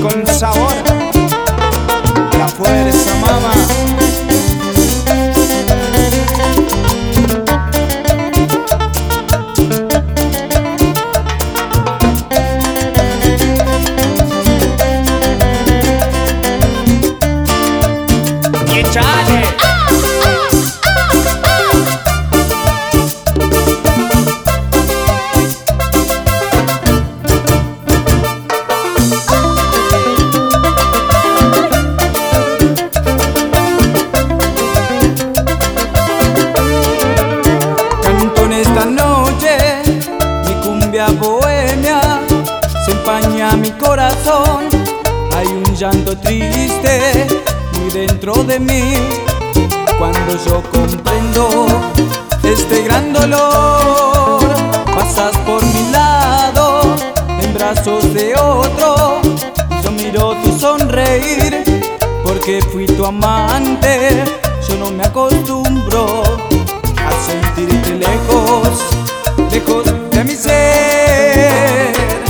con sabor, la fuerza, mamá. Y échale. Esta noche mi cumbia bohemia se empaña mi corazón. Hay un llanto triste muy dentro de mí cuando yo comprendo este gran dolor. Pasas por mi lado en brazos de otro, yo miro tu sonreír porque fui tu amante. Yo no me acostumbro a sentirte lejos, lejos de mi ser.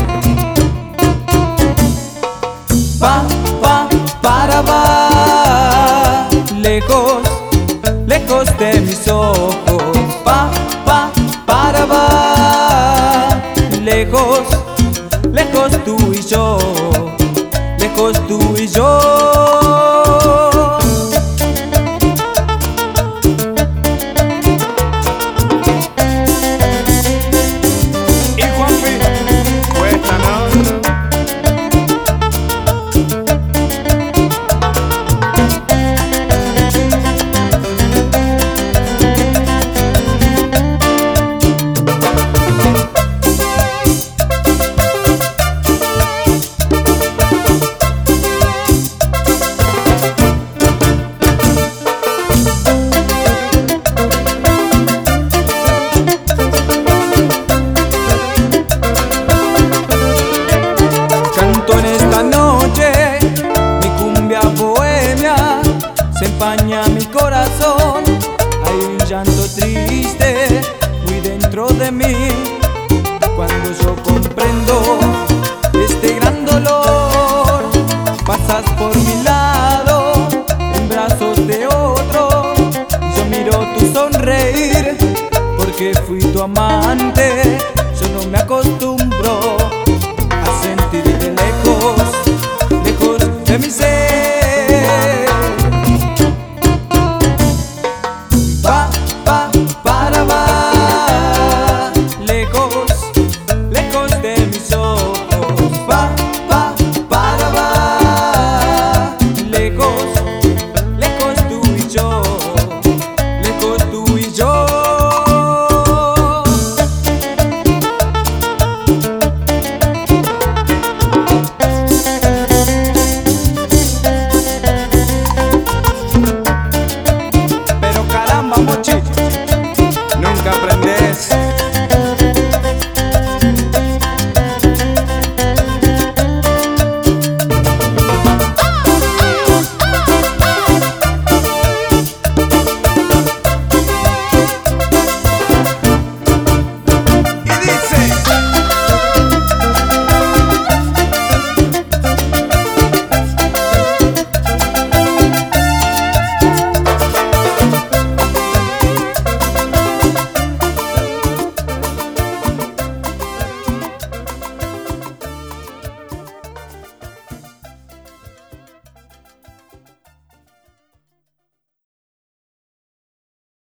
Va, lejos, lejos de mis ojos. Va, lejos, lejos tú y yo, lejos tú y yo. Canto en esta noche mi cumbia bohemia, se empaña mi corazón. Hay un llanto triste muy dentro de mí cuando yo comprendo este gran dolor. Pasas por mi lado en brazos de otro, yo miro tu sonreír porque fui tu amante. Yo no me acostumbro